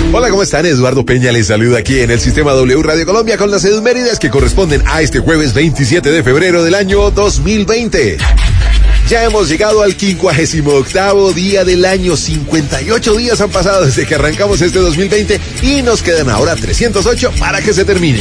Hola, ¿cómo están? Eduardo Peña les saluda aquí en el Sistema W Radio Colombia con las efemérides que corresponden a este jueves 27 de febrero del año 2020. Ya hemos llegado al 58º día del año. 58 días han pasado desde que arrancamos este 2020 y nos quedan ahora 308 para que se termine.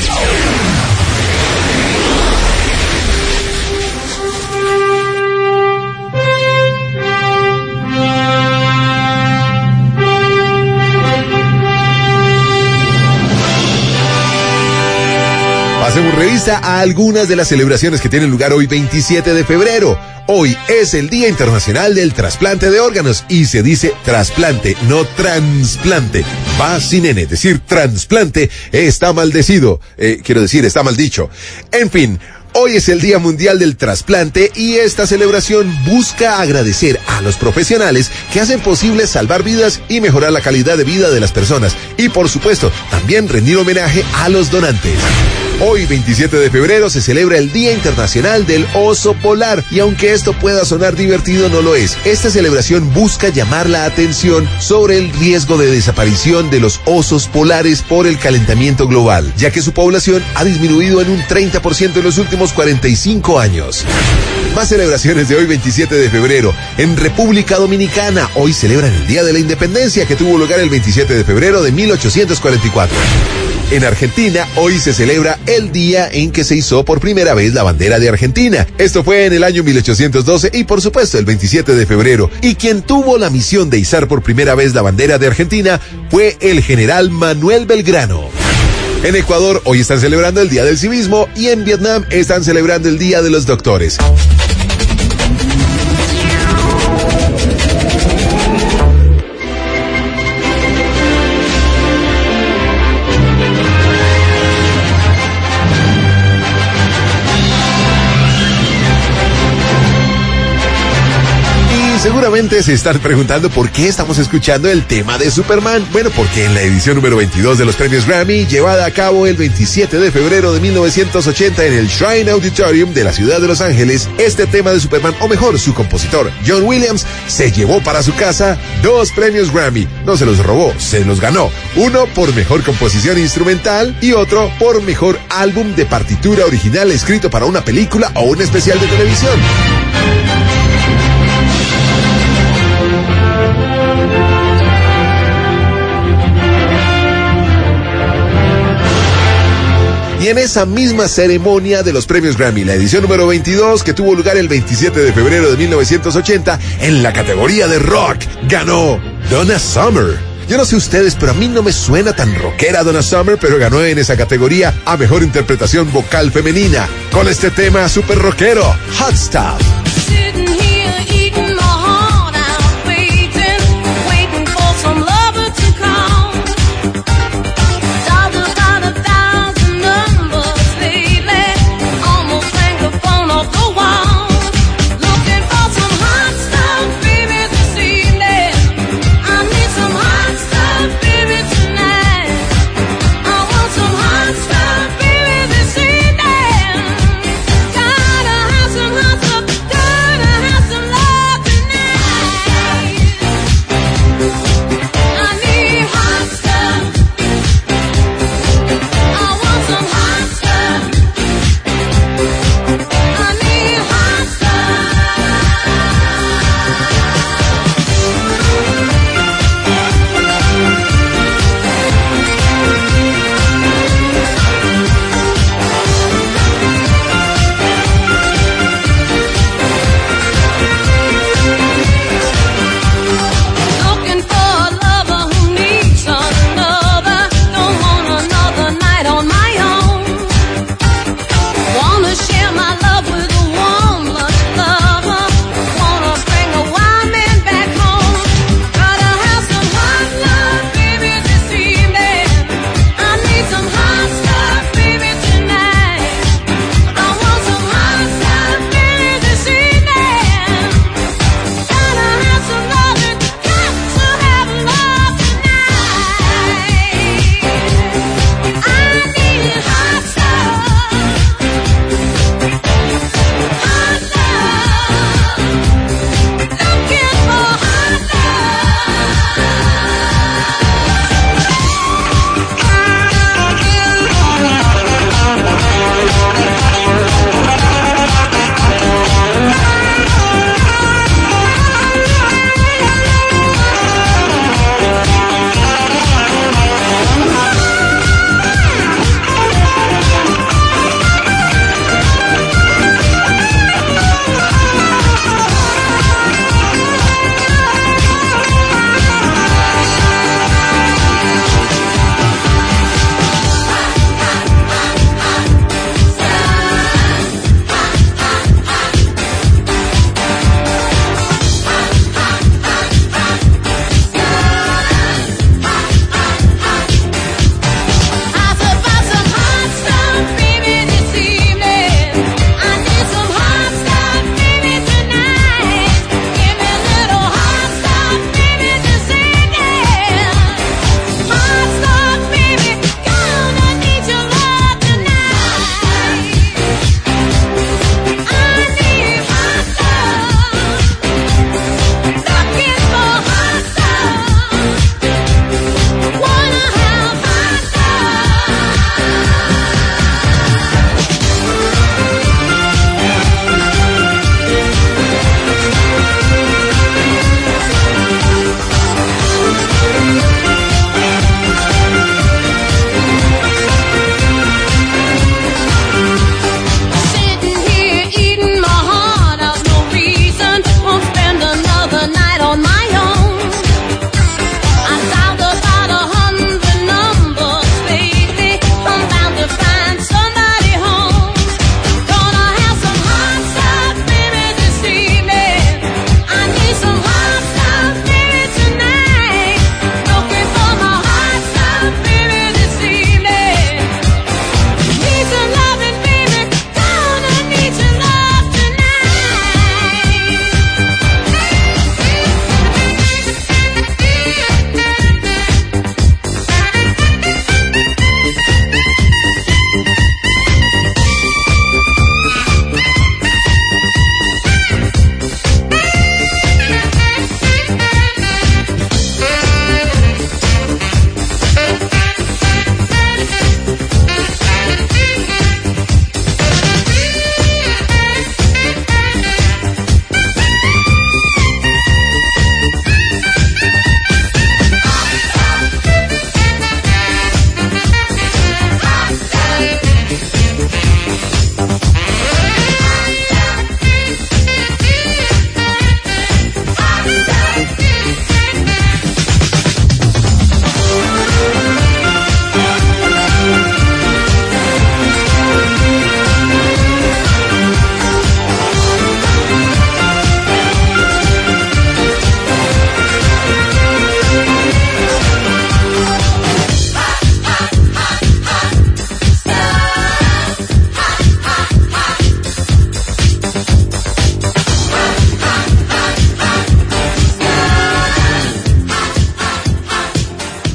Hacemos revista a algunas de las celebraciones que tienen lugar hoy 27 de febrero. Hoy es el Día Internacional del Trasplante de Órganos y se dice trasplante, no trasplante. Va sin N, decir trasplante está maldecido, está mal dicho. En fin, hoy es el Día Mundial del Trasplante y esta celebración busca agradecer a los profesionales que hacen posible salvar vidas y mejorar la calidad de vida de las personas. Y por supuesto, también rendir homenaje a los donantes. Hoy, 27 de febrero, se celebra el Día Internacional del Oso Polar y aunque esto pueda sonar divertido, no lo es. Esta celebración busca llamar la atención sobre el riesgo de desaparición de los osos polares por el calentamiento global, ya que su población ha disminuido en un 30% en los últimos 45 años. Más celebraciones de hoy, 27 de febrero. En República Dominicana, hoy celebran el Día de la Independencia, que tuvo lugar el 27 de febrero de 1844. En Argentina, hoy se celebra el día en que se izó por primera vez la bandera de Argentina. Esto fue en el año 1812 y por supuesto el 27 de febrero. Y quien tuvo la misión de izar por primera vez la bandera de Argentina fue el general Manuel Belgrano. En Ecuador, hoy están celebrando el Día del Civismo y en Vietnam están celebrando el Día de los Doctores. Seguramente se están preguntando por qué estamos escuchando el tema de Superman. Bueno, porque en la edición número 22 de los premios Grammy, llevada a cabo el 27 de febrero de 1980 en el Shrine Auditorium de la ciudad de Los Ángeles, este tema de Superman, o mejor, su compositor, John Williams, se llevó para su casa 2 premios Grammy. No se los robó, se los ganó. Uno por mejor composición instrumental y otro por mejor álbum de partitura original escrito para una película o un especial de televisión. Y en esa misma ceremonia de los premios Grammy, la edición número 22, que tuvo lugar el 27 de febrero de 1980, en la categoría de rock, ganó Donna Summer. Yo no sé ustedes, pero a mí no me suena tan rockera Donna Summer, pero ganó en esa categoría a mejor interpretación vocal femenina, con este tema super rockero, Hot Stuff.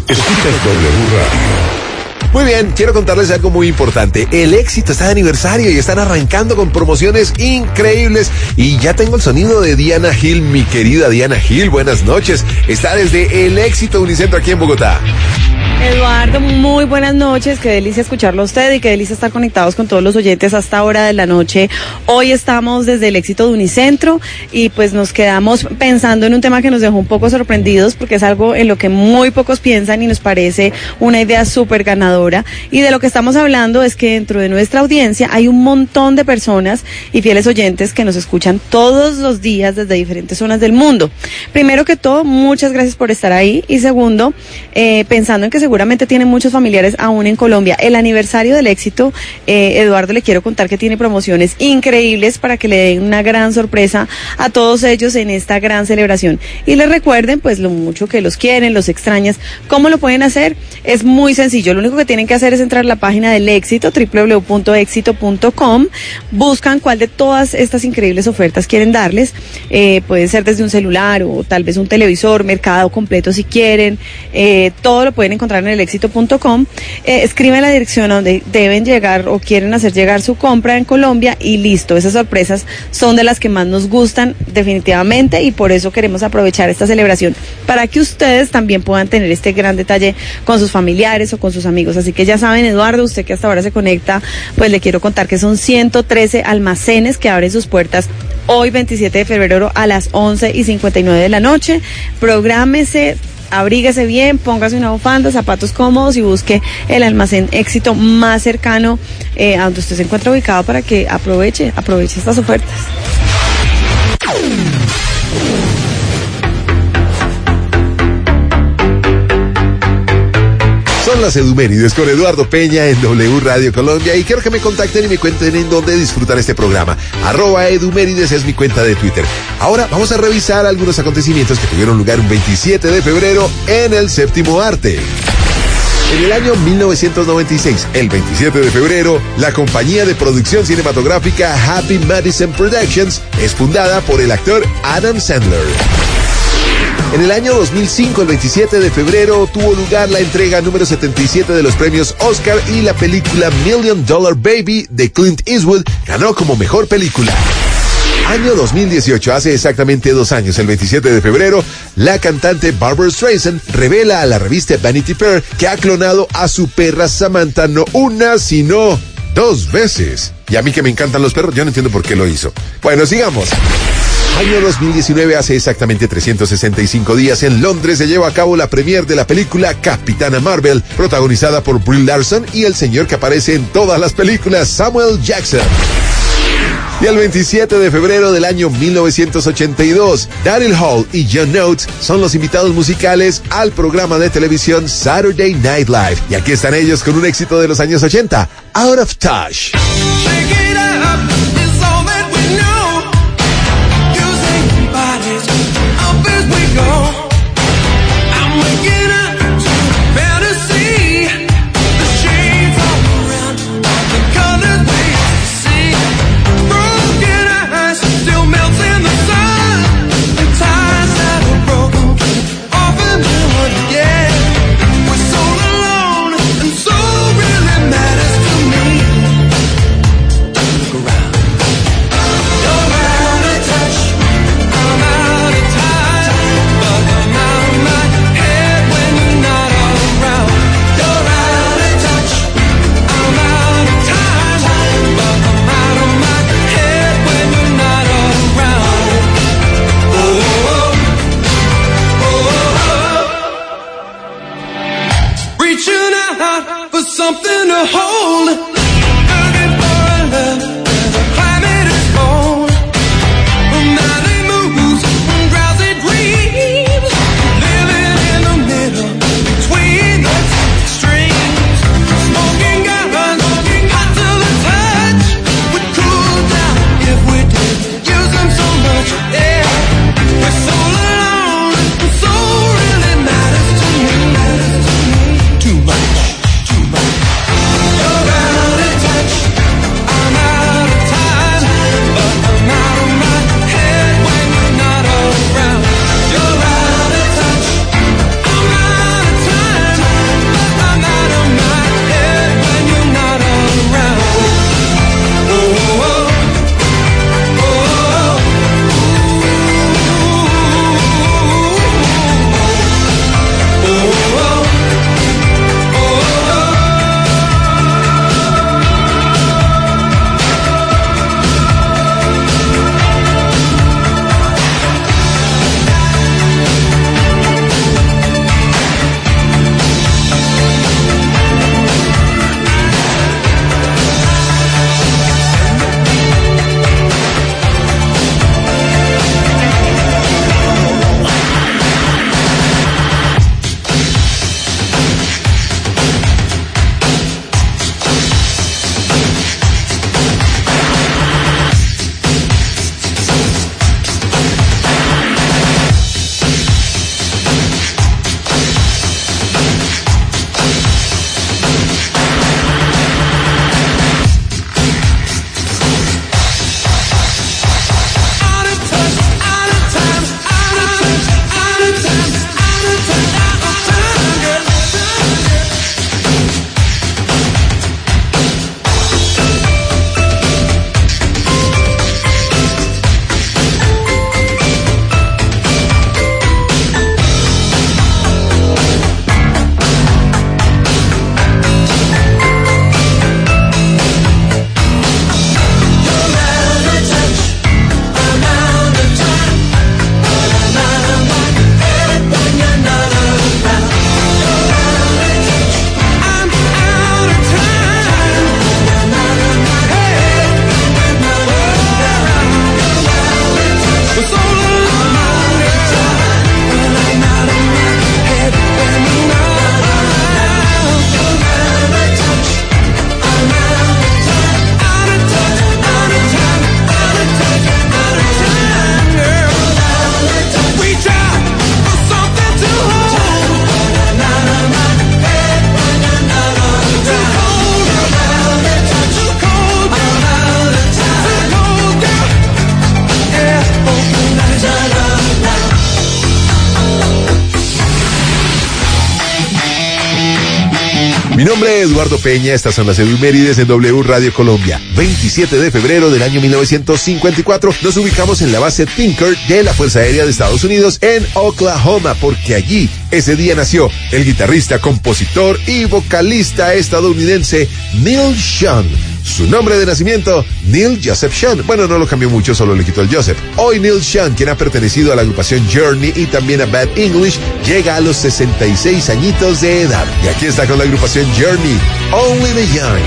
Escuchas W Radio. Muy bien, quiero contarles algo muy importante. El Éxito está de aniversario y están arrancando con promociones increíbles. Y ya tengo el sonido de Diana Gil, mi querida Diana Gil. Buenas noches. Está desde el Éxito Unicentro aquí en Bogotá. Eduardo, muy buenas noches, qué delicia escucharlo a usted y qué delicia estar conectados con todos los oyentes hasta hora de la noche. Hoy estamos desde el Éxito de Unicentro y pues nos quedamos pensando en un tema que nos dejó un poco sorprendidos porque es algo en lo que muy pocos piensan y nos parece una idea súper ganadora. Y de lo que estamos hablando es que dentro de nuestra audiencia hay un montón de personas y fieles oyentes que nos escuchan todos los días desde diferentes zonas del mundo. Primero que todo, muchas gracias por estar ahí y segundo, pensando en que seguramente tienen muchos familiares aún en Colombia. El aniversario del Éxito, Eduardo, le quiero contar que tiene promociones increíbles para que le den una gran sorpresa a todos ellos en esta gran celebración. Y les recuerden, pues, lo mucho que los quieren, los extrañas. ¿Cómo lo pueden hacer? Es muy sencillo. Lo único que tienen que hacer es entrar a la página del Éxito, www.exito.com. Buscan cuál de todas estas increíbles ofertas quieren darles. Puede ser desde un celular o tal vez un televisor, mercado completo si quieren. Todo lo pueden encontrar en el éxito.com, escriben la dirección a donde deben llegar o quieren hacer llegar su compra en Colombia y listo. Esas sorpresas son de las que más nos gustan definitivamente y por eso queremos aprovechar esta celebración para que ustedes también puedan tener este gran detalle con sus familiares o con sus amigos. Así que ya saben, Eduardo, usted que hasta ahora se conecta, pues le quiero contar que son 113 almacenes que abren sus puertas hoy 27 de febrero a las 11:59 de la noche. Prográmese, abríguese bien, póngase una bufanda, zapatos cómodos y busque el almacén Éxito más cercano a donde usted se encuentra ubicado para que aproveche estas ofertas. Son las Edumérides con Eduardo Peña en W Radio Colombia y quiero que me contacten y me cuenten en dónde disfrutan este programa. @Edumérides es mi cuenta de Twitter. Ahora vamos a revisar algunos acontecimientos que tuvieron lugar un 27 de febrero en el séptimo arte. En el año 1996, el 27 de febrero, la compañía de producción cinematográfica Happy Madison Productions es fundada por el actor Adam Sandler. En el año 2005, el 27 de febrero, tuvo lugar la entrega número 77 de los premios Oscar y la película $1 Million Baby de Clint Eastwood ganó como mejor película. Año 2018, hace exactamente 2 años, el 27 de febrero, la cantante Barbra Streisand revela a la revista Vanity Fair que ha clonado a su perra Samantha no una, sino 2 veces. Y a mí que me encantan los perros, yo no entiendo por qué lo hizo. Bueno, sigamos. Año 2019, hace exactamente 365 días, en Londres se lleva a cabo la premiere de la película Capitana Marvel, protagonizada por Brie Larson y el señor que aparece en todas las películas, Samuel Jackson. Y el 27 de febrero del año 1982, Daryl Hall y John Oates son los invitados musicales al programa de televisión Saturday Night Live. Y aquí están ellos con un éxito de los años 80, Out of Touch. Something to hold, looking for a love where the climate is cold. Nightly moves, drowsy dreams, living in the middle between the extremes. Smoking guns, hot to the touch, would cool down if we did use them so much. Yeah, we're so alone, so really matters to me, too much. You're out Mi nombre es Eduardo Peña, estas son las efemérides en W Radio Colombia. 27 de febrero del año 1954 nos ubicamos en la base Tinker de la Fuerza Aérea de Estados Unidos en Oklahoma, porque allí ese día nació el guitarrista, compositor y vocalista estadounidense Neil Schon. Su nombre de nacimiento, Neil Joseph Schon. Bueno, no lo cambió mucho, solo le quitó el Joseph. Hoy Neil Schon, quien ha pertenecido a la agrupación Journey y también a Bad English, llega a los 66 añitos de edad. Y aquí está con la agrupación Journey, Only the Young.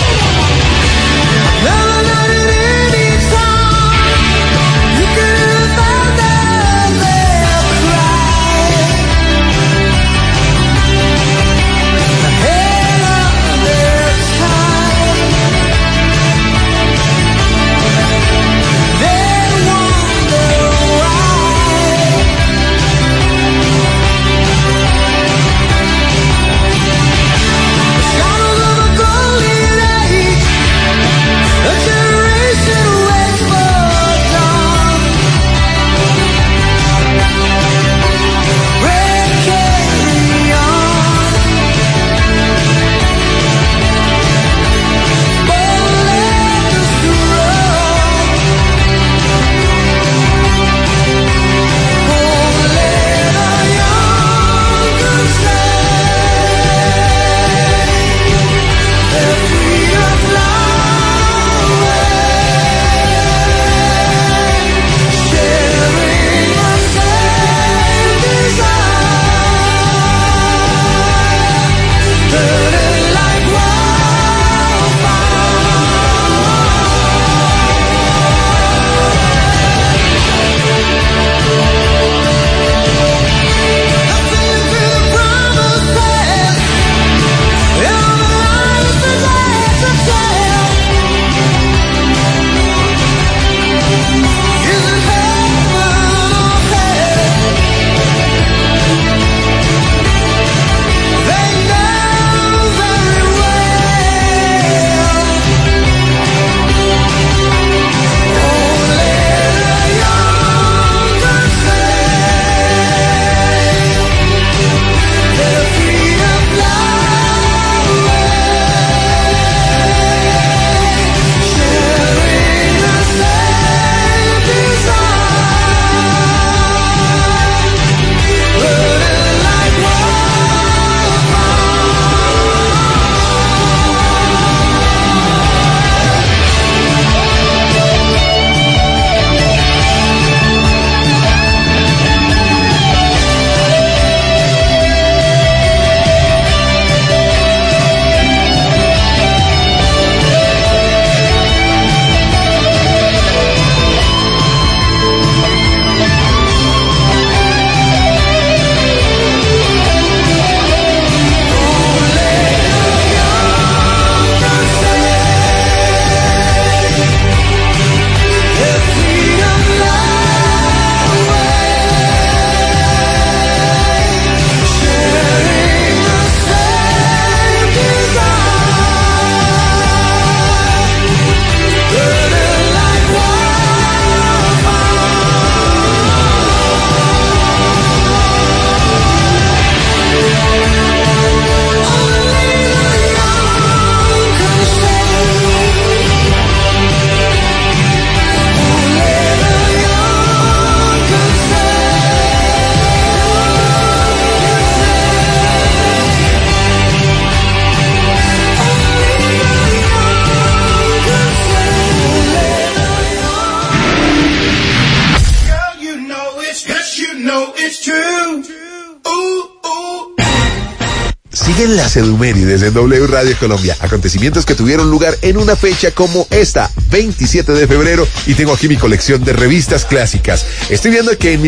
Siguen las edumérides en W Radio Colombia. Acontecimientos que tuvieron lugar en una fecha como esta, 27 de febrero, y tengo aquí mi colección de revistas clásicas. Estoy viendo que en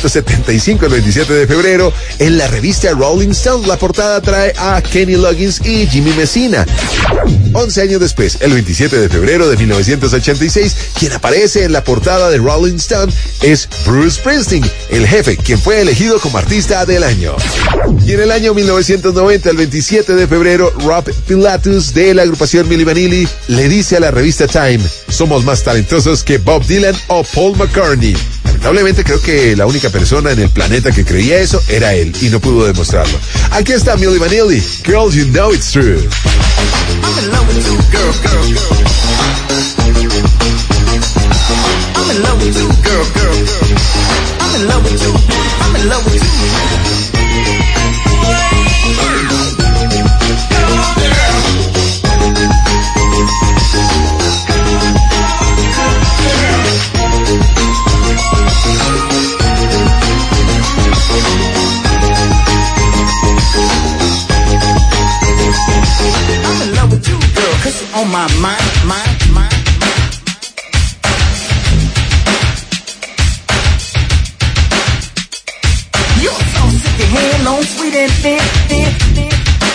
1975, el 27 de febrero, en la revista Rolling Stone, la portada trae a Kenny Loggins y Jimmy Messina. 11 años después, el 27 de febrero de 1986, quien aparece en la portada de Rolling Stone es Bruce Springsteen, el jefe, quien fue elegido como artista del año. Y en el año 1990, el 27 de febrero, Rob Pilatus de la agrupación Milli Vanilli le dice a la revista Time: somos más talentosos que Bob Dylan o Paul McCartney. lamentablemente creo que la única persona en el planeta que creía eso era él y no pudo demostrarlo. Aquí está Milli Vanilli, Girl, You Know It's True. I'm in love with you, girl, girl, girl. I'm in love with you, girl, girl, girl. I'm in love with you. I'm in love with you. I'm in love with you, girl, 'cause you're on my mind, mind, mind. You're so sick of hand on sweet and thin, thin, thin.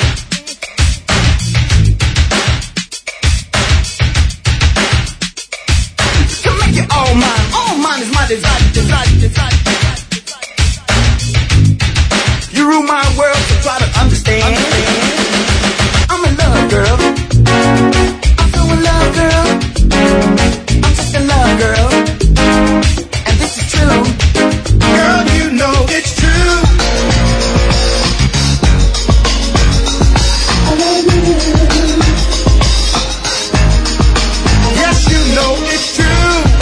To make it all mine is my desire, desire, desire, desire, desire. You rule my world, so try to understand. I'm in love, girl. I'm so in love, girl. I'm just in love, girl. And this is true. Girl, you know it's true. Yes, you know it's true.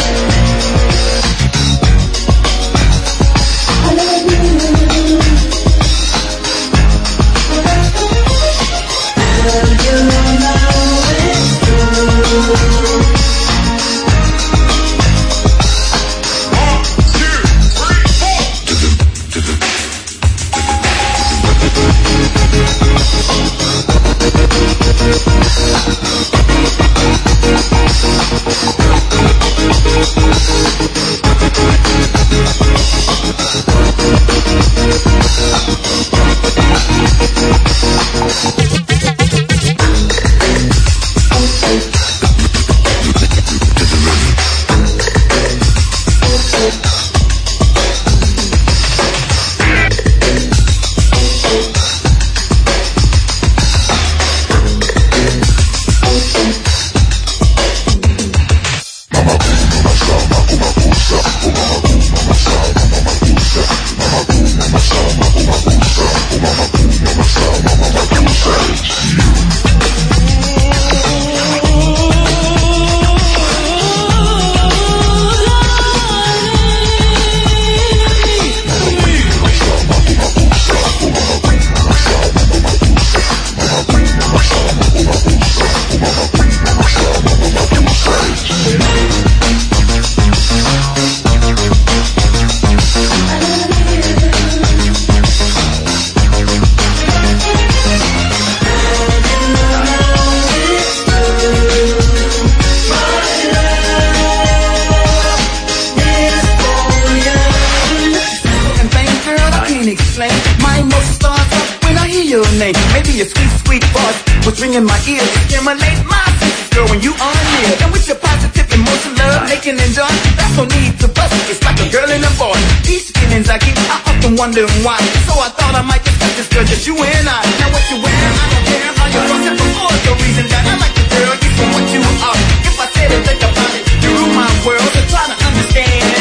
In my ear, stimulate my senses, girl, when you are near. And with your positive emotion, love, making and joy, that's no need to bust. It's like a girl and a boy. These feelings I get, I often wonder why. So I thought I might discuss this girl, just you and I. Now what you wearing, I don't care how you're dressing before. The reason that I like the girl, you for what you are. If I said it, think about it, you rule my world, so try to understand.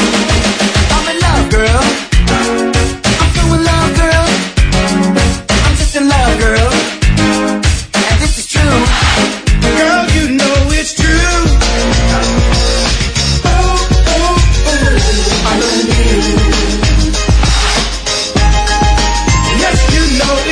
I'm in love, girl. I'm so in love, girl. I'm just in love, girl. Girl, you know it's true. I love you. Yes, you know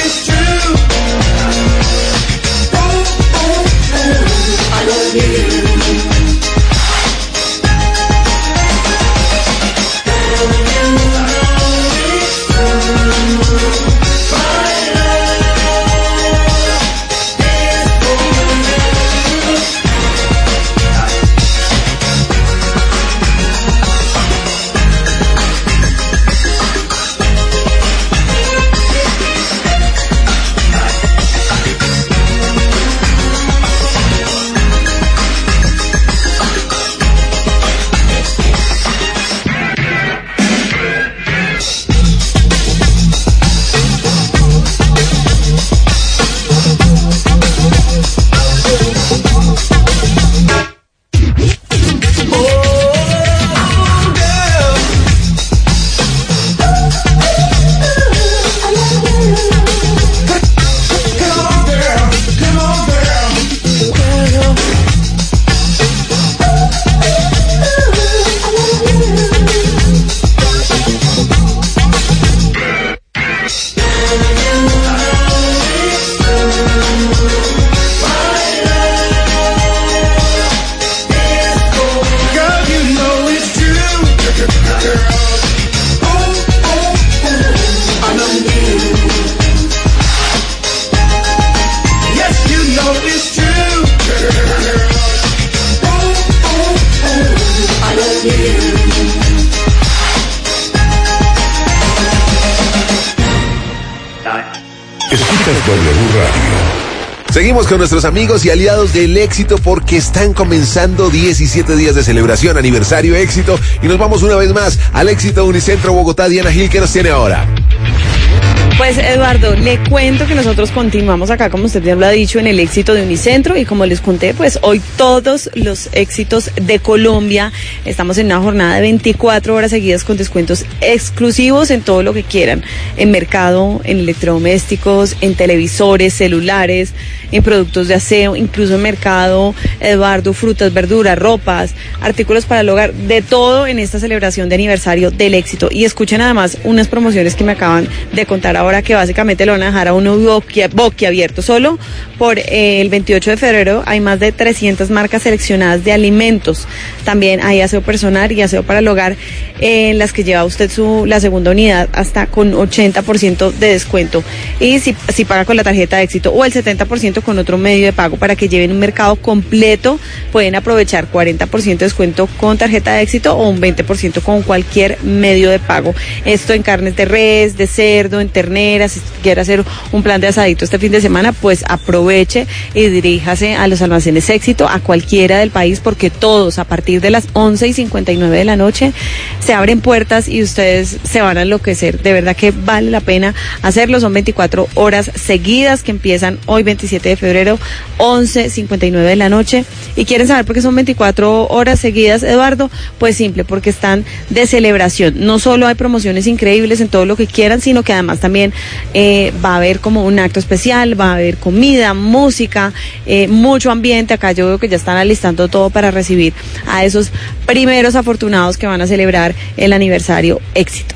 Escuchas W Radio. Seguimos con nuestros amigos y aliados del éxito porque están comenzando 17 días de celebración, aniversario éxito, y nos vamos una vez más al éxito Unicentro Bogotá. Diana Gil, ¿qué nos tiene ahora? Pues Eduardo, le cuento que nosotros continuamos acá, como usted ya lo ha dicho, en el éxito de Unicentro, y como les conté, pues hoy todos los éxitos de Colombia estamos en una jornada de 24 horas seguidas con descuentos exclusivos en todo lo que quieran, en mercado, en electrodomésticos, en televisores, celulares, en productos de aseo, incluso en mercado, Eduardo, frutas, verduras, ropas, artículos para el hogar, de todo en esta celebración de aniversario del éxito. Y escuchen además unas promociones que me acaban de contar ahora, que básicamente lo van a dejar a uno boquiabierto. Solo por el 28 de febrero hay más de 300 marcas seleccionadas de alimentos. También hay aseo personal y aseo para el hogar, en las que lleva usted la segunda unidad hasta con 80% de descuento. Y si paga con la tarjeta de éxito, o el 70% con otro medio de pago, para que lleven un mercado completo, pueden aprovechar 40% de descuento con tarjeta de éxito o un 20% con cualquier medio de pago. Esto en carnes de res, de cerdo, en terneras. Si quiere hacer un plan de asadito este fin de semana, pues aproveche y diríjase a los almacenes éxito, a cualquiera del país, porque todos a partir de las 11:59 de la noche se abren puertas y ustedes se van a enloquecer. De verdad que vale la pena hacerlo. Son 24 horas seguidas que empiezan hoy 27 de febrero, 11:59 de la noche. ¿Y quieren saber por qué son 24 horas seguidas, Eduardo? Pues simple, porque están de celebración. No solo hay promociones increíbles en todo lo que quieran, sino que además también va a haber como un acto especial, va a haber comida, música, mucho ambiente. Acá yo veo que ya están alistando todo para recibir a esos primeros afortunados que van a celebrar el aniversario éxito.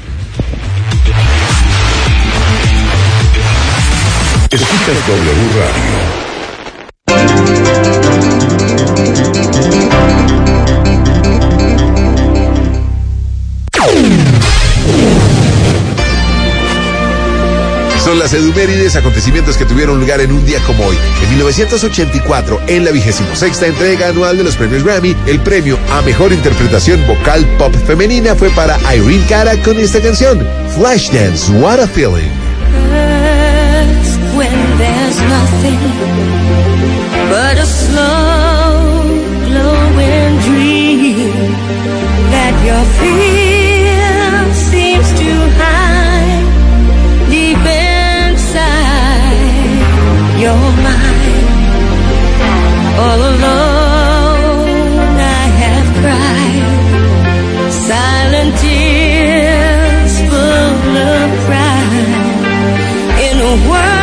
Escuchas W Radio. Son las edumérides, acontecimientos que tuvieron lugar en un día como hoy. En 1984, en la 26ª entrega anual de los premios Grammy, el premio a mejor interpretación vocal pop femenina fue para Irene Cara con esta canción, Flashdance, What a Feeling. When there's nothing but a slow glowing dream that your fear seems to hide deep inside your mind. All alone I have cried silent tears full of pride in a world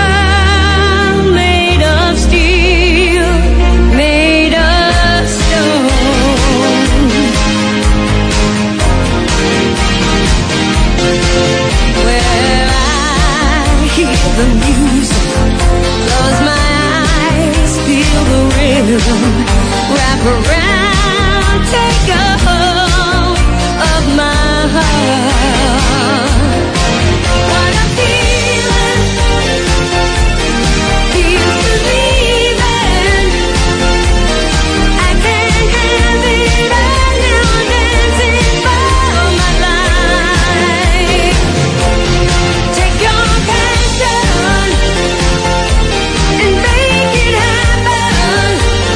the music, close my eyes, feel the rhythm, wrap around, take a hold of my heart. What a feeling, feels believing, I can't have it all now, dancing for my life. Take your passion and make it happen.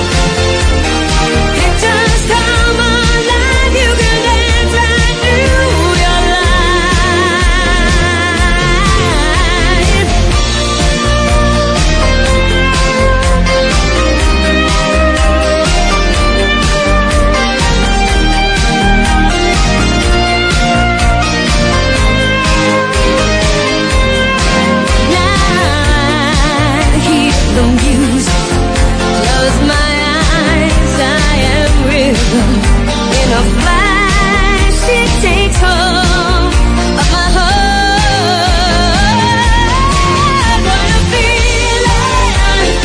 It just come alive. You can dance right through your life. Now hear the music, close my eyes, I am rhythm. In a flash it takes hold of my heart. What a feeling,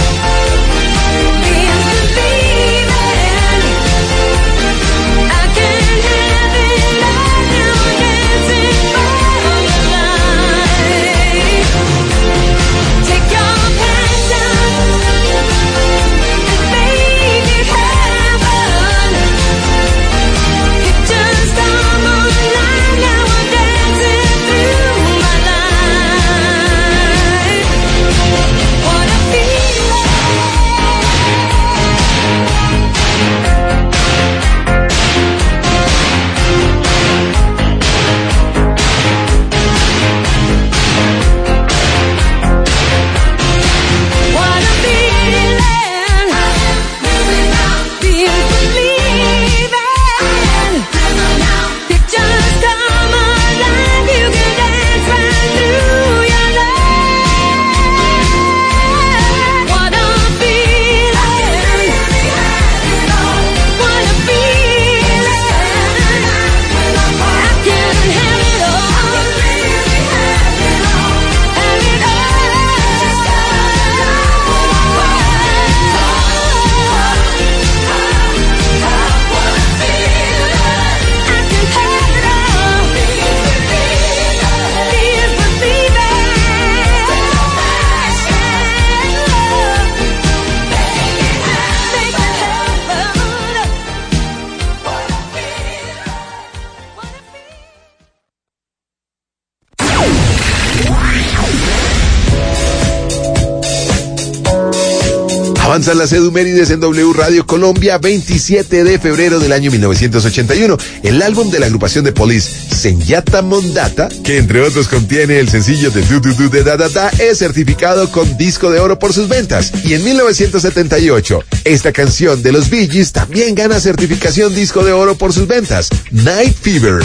feels believing, I can't have it all now, dancing for my life. Take your passion and make it happen. Avanzan las edumérides en W Radio Colombia, 27 de febrero del año 1981. El álbum de la agrupación de Police, Senyata Mondata, que entre otros contiene el sencillo de Du Du Du de Da Da Da, es certificado con disco de oro por sus ventas. Y en 1978, esta canción de los Bee Gees también gana certificación disco de oro por sus ventas, Night Fever.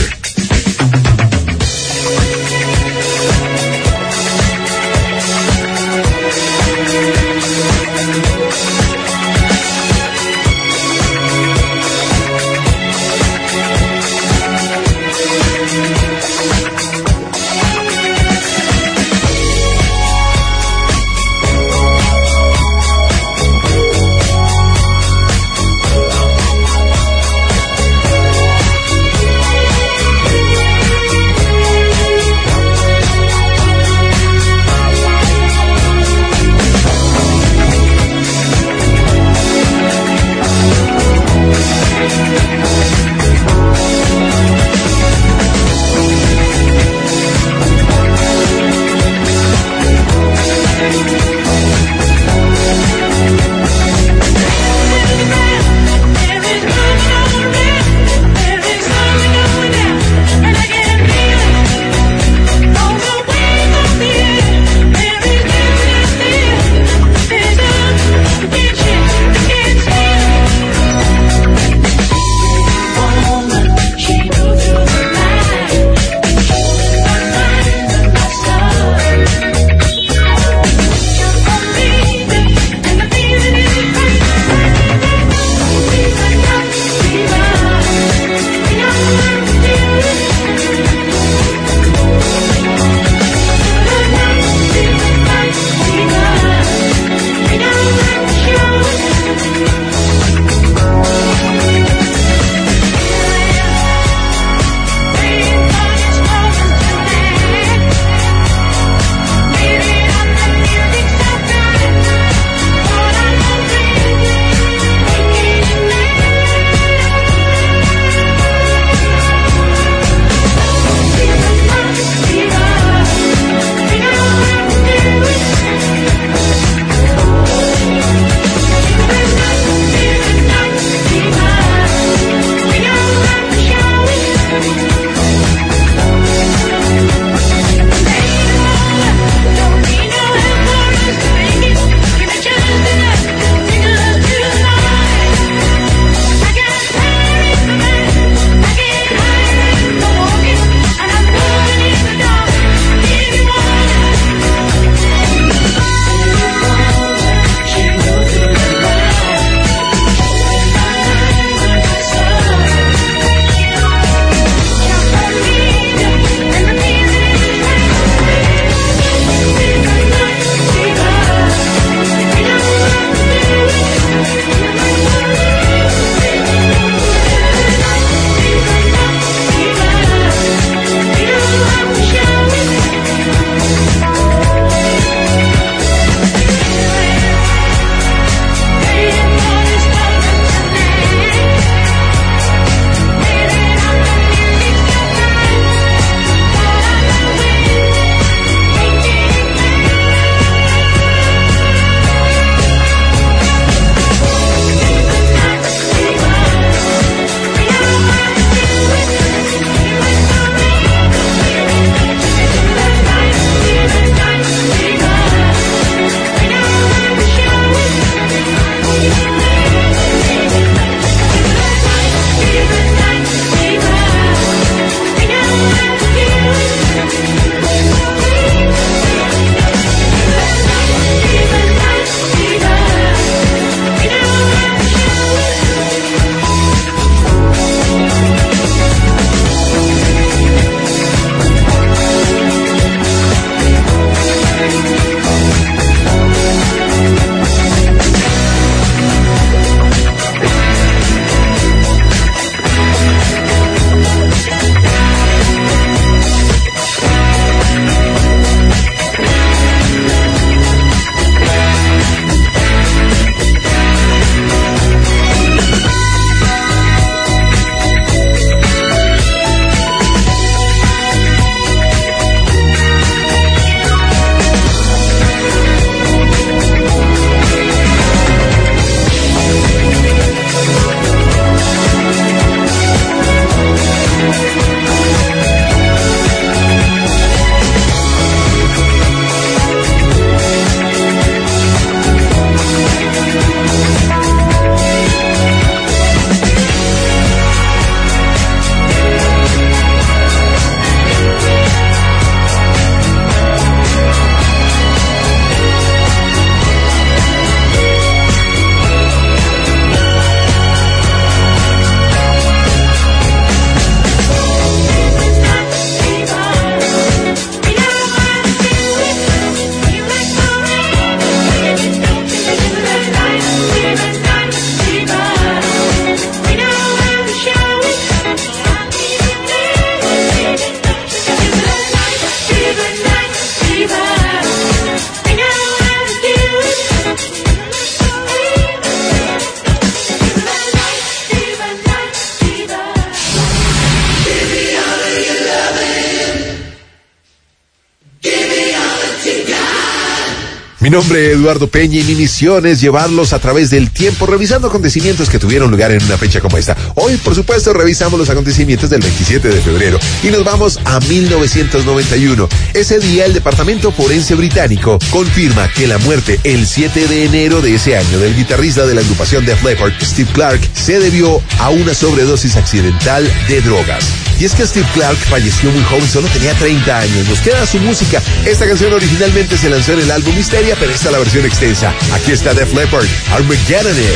Mi nombre es Eduardo Peña y mi misión es llevarlos a través del tiempo revisando acontecimientos que tuvieron lugar en una fecha como esta. Hoy, por supuesto, revisamos los acontecimientos del 27 de febrero y nos vamos a 1991. Ese día el Departamento Forense británico confirma que la muerte el 7 de enero de ese año del guitarrista de la agrupación Def Leppard, Steve Clark, se debió a una sobredosis accidental de drogas. Y es que Steve Clark falleció muy joven, solo tenía 30 años. Nos queda su música. Esta canción originalmente se lanzó en el álbum Histeria, pero esta es la versión extensa. Aquí está Def Leppard, Armageddon It.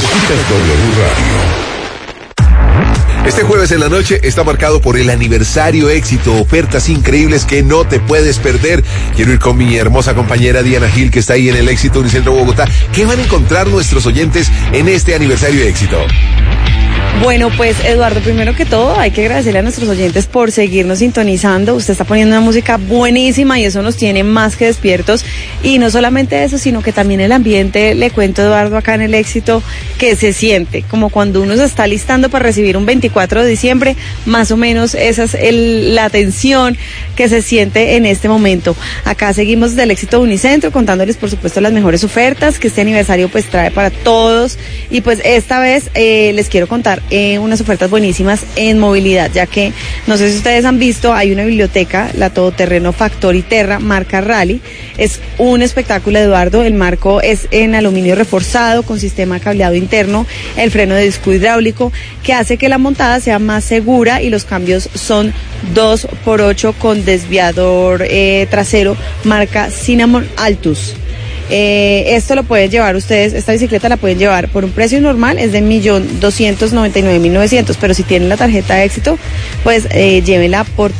Escuchas W Radio. Este jueves en la noche está marcado por el aniversario éxito, ofertas increíbles que no te puedes perder. Quiero ir con mi hermosa compañera Diana Gil, que está ahí en el Éxito Unicentro Bogotá. ¿Qué van a encontrar nuestros oyentes en este aniversario éxito? Bueno, pues Eduardo, primero que todo hay que agradecerle a nuestros oyentes por seguirnos sintonizando. Usted está poniendo una música buenísima y eso nos tiene más que despiertos. Y no solamente eso, sino que también el ambiente, le cuento Eduardo acá en el Éxito, que se siente como cuando uno se está listando para recibir un 24 de diciembre, más o menos esa es la tensión que se siente en este momento. Acá seguimos desde el Éxito Unicentro contándoles por supuesto las mejores ofertas que este aniversario pues trae para todos. Y pues esta vez les quiero contar unas ofertas buenísimas en movilidad, ya que no sé si ustedes han visto, hay una biblioteca, la todoterreno Factory Terra, marca Rally. Es un espectáculo, Eduardo. El marco es en aluminio reforzado con sistema cableado interno, el freno de disco hidráulico que hace que la montada sea más segura y los cambios son 2x8 con desviador trasero marca Cinnamon Altus. Esto lo pueden llevar ustedes, esta bicicleta la pueden llevar por un precio normal, es de 1.299.900, pero si tienen la tarjeta de éxito, pues llévenla por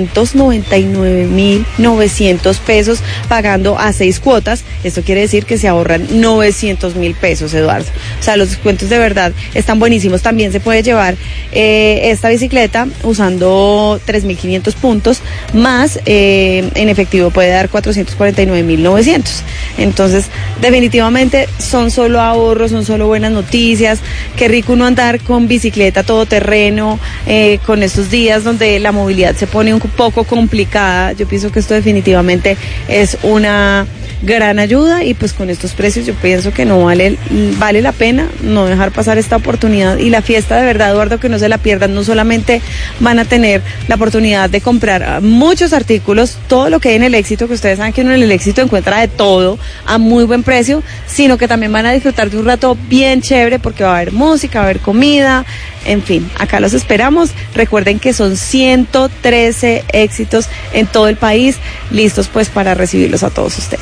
399.900 pesos, pagando a 6 cuotas. Esto quiere decir que se ahorran 900.000 pesos, Eduardo. O sea, los descuentos de verdad están buenísimos. También se puede llevar esta bicicleta usando 3.500 puntos, más en efectivo puede dar 449.900. Entonces, definitivamente son solo ahorros, son solo buenas noticias. Qué rico uno andar con bicicleta todoterreno, con estos días donde la movilidad se pone un poco complicada. Yo pienso que esto definitivamente es una gran ayuda y pues con estos precios yo pienso que no vale la pena no dejar pasar esta oportunidad. Y la fiesta, de verdad, Eduardo, que no se la pierdan. No solamente van a tener la oportunidad de comprar muchos artículos, todo lo que hay en el Éxito, que ustedes saben que uno en el Éxito encuentra de todo a muy buen precio, sino que también van a disfrutar de un rato bien chévere porque va a haber música, va a haber comida, en fin, acá los esperamos. Recuerden que son 113 éxitos en todo el país, listos pues para recibirlos a todos ustedes.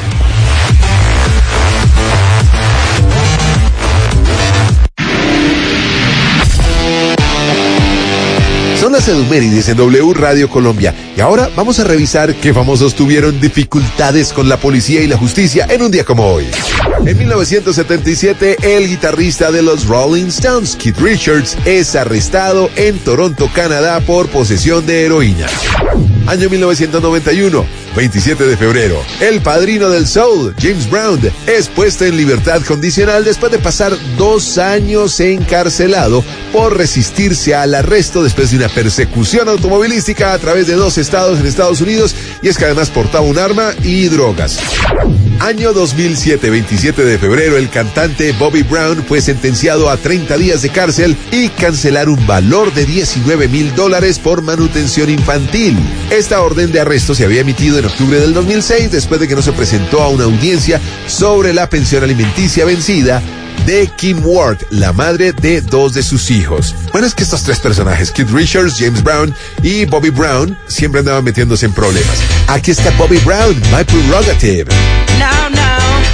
Son las Edumérides en W Radio Colombia. Y ahora vamos a revisar qué famosos tuvieron dificultades con la policía y la justicia en un día como hoy. En 1977, el guitarrista de los Rolling Stones, Keith Richards, es arrestado en Toronto, Canadá, por posesión de heroína. Año 1991, 27 de febrero, el padrino del soul, James Brown, es puesto en libertad condicional después de pasar 2 años encarcelado por resistirse al arresto después de una persecución automovilística a través de 2 estados en Estados Unidos, y es que además portaba un arma y drogas. Año 2007, 27 de febrero, el cantante Bobby Brown fue sentenciado a 30 días de cárcel y cancelar un valor de $19,000 por manutención infantil. Esta orden de arresto se había emitido en octubre del 2006 después de que no se presentó a una audiencia sobre la pensión alimenticia vencida de Kim Ward, la madre de 2 de sus hijos. Bueno, es que estos 3 personajes, Keith Richards, James Brown y Bobby Brown, siempre andaban metiéndose en problemas. Aquí está Bobby Brown, My Prerogative. Now, now.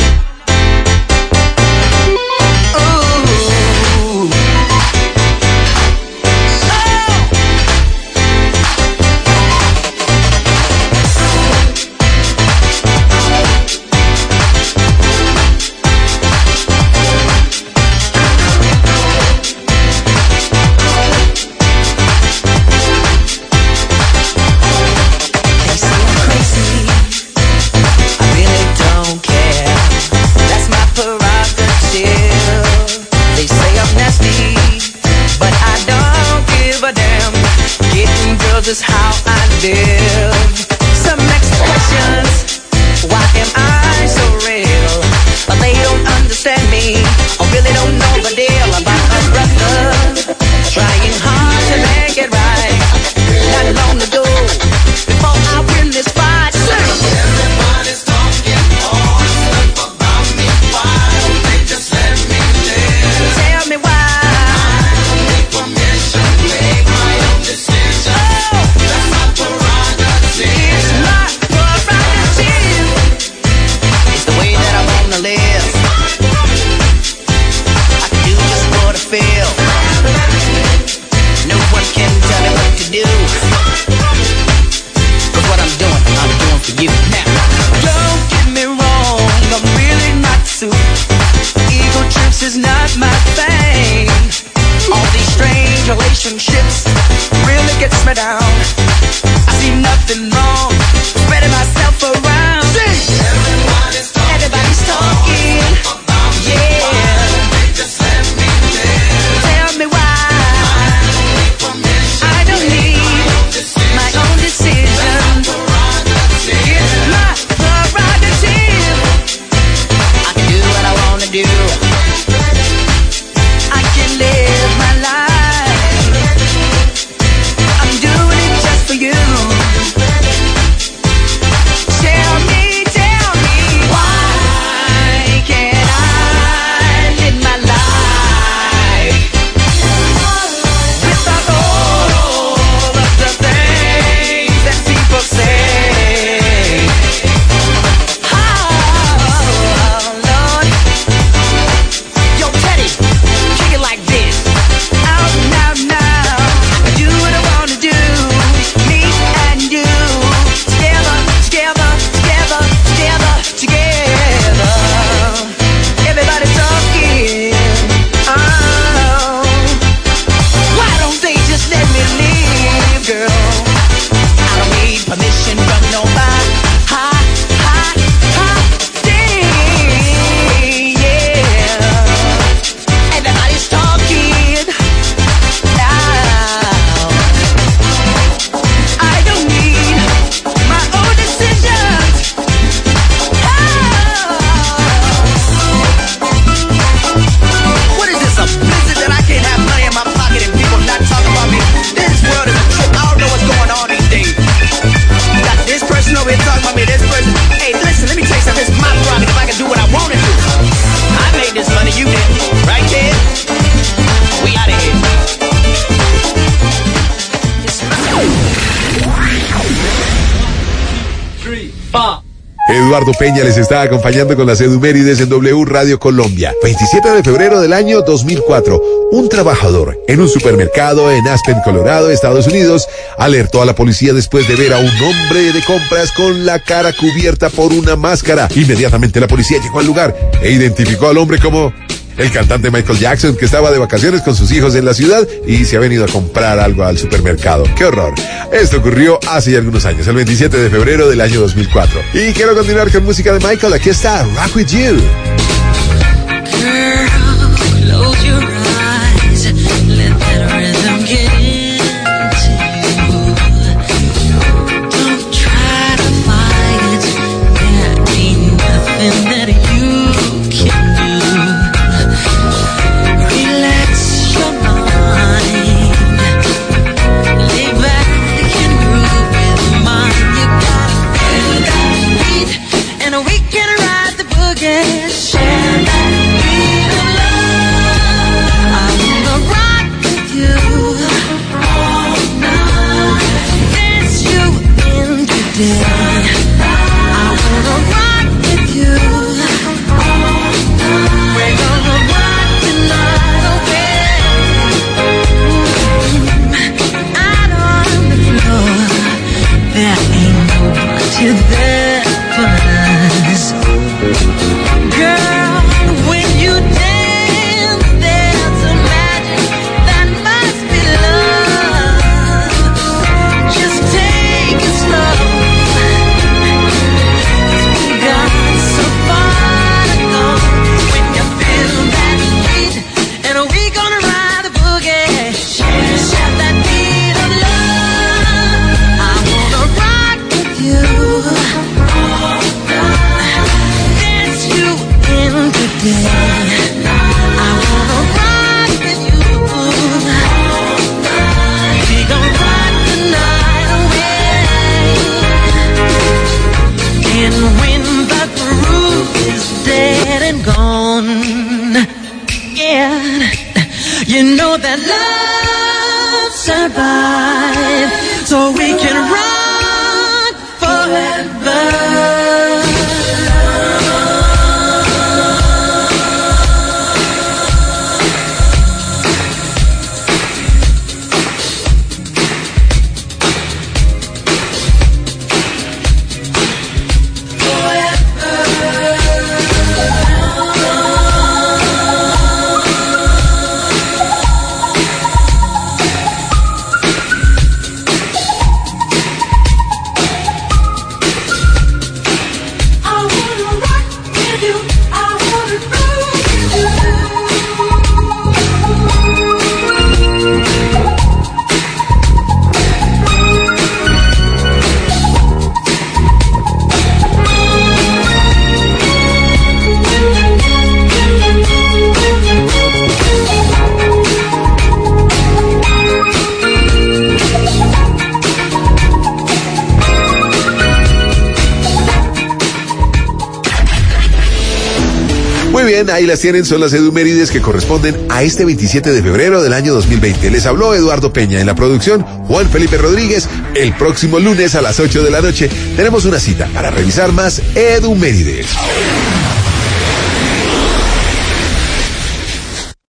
Ooh. They say I'm crazy. I really relationships really gets me down. I see nothing wrong spreading myself around. Everybody's talking. Yeah. Just let me live. Tell me why. I don't need my own decision. It's my prerogative. I can do what I wanna do. I can live my life. I'm doing it just for you. Tell me why can't I live my life without all of the things that people say? Oh, Lord. Yo, Teddy, kick it like this. Out now, now. I do what I wanna do. Me and you. Together, together, together, together, together. Everybody's talking. Oh. Why don't they just let me live, girl? I don't need permission from nobody. Yeah. Everybody's talking now. I don't need my own decisions. What is this, a blizzard that I can't have money in my pocket and people not talking about me? This world is a trip. I don't know what's going on these days. Got this person over here talking about me, this person. Hey, listen, let me tell you something. This is my prerogative. I can do what I want to do. I made this money, you didn't. Right there? We out of here. Eduardo Peña les está acompañando con las Edumérides en W Radio Colombia. 27 de febrero del año 2004. Un trabajador en un supermercado en Aspen, Colorado, Estados Unidos, alertó a la policía después de ver a un hombre de compras con la cara cubierta por una máscara. Inmediatamente la policía llegó al lugar e identificó al hombre como el cantante Michael Jackson, que estaba de vacaciones con sus hijos en la ciudad y se ha venido a comprar algo al supermercado. ¡Qué horror! Esto ocurrió hace ya algunos años, el 27 de febrero del año 2004. Y quiero continuar con música de Michael. Aquí está Rock With You. Girl, close your eyes, let that rhythm get into you. Don't try to fight it, there ain't nothing that you can do. Relax your mind, lay back and groove with mine. You gotta feel that beat, and we can ride the boogie. Share that beat of love. I wanna rock with you all night, dance you in today. I wanna rock with you all night. We're gonna rock the night away. Out on the floor, there ain't nobody there but us. Girl, when you dance, there's a magic that must be love. Just take it slow. We got so far to go. When you feel that beat, and we gonna ride the boogie. Share that beat of love. I wanna rock with you all night, dance you in today. I wanna rock with you all night. We gon' rock the night away. And when the groove is dead and gone, yeah, you know that love survives, so we can rock forever. bien, ahí las tienen, son las edumérides que corresponden a este 27 de febrero del año 2020. Les habló Eduardo Peña en la producción, Juan Felipe Rodríguez. El próximo lunes a las 8 de la noche tenemos una cita para revisar más edumérides.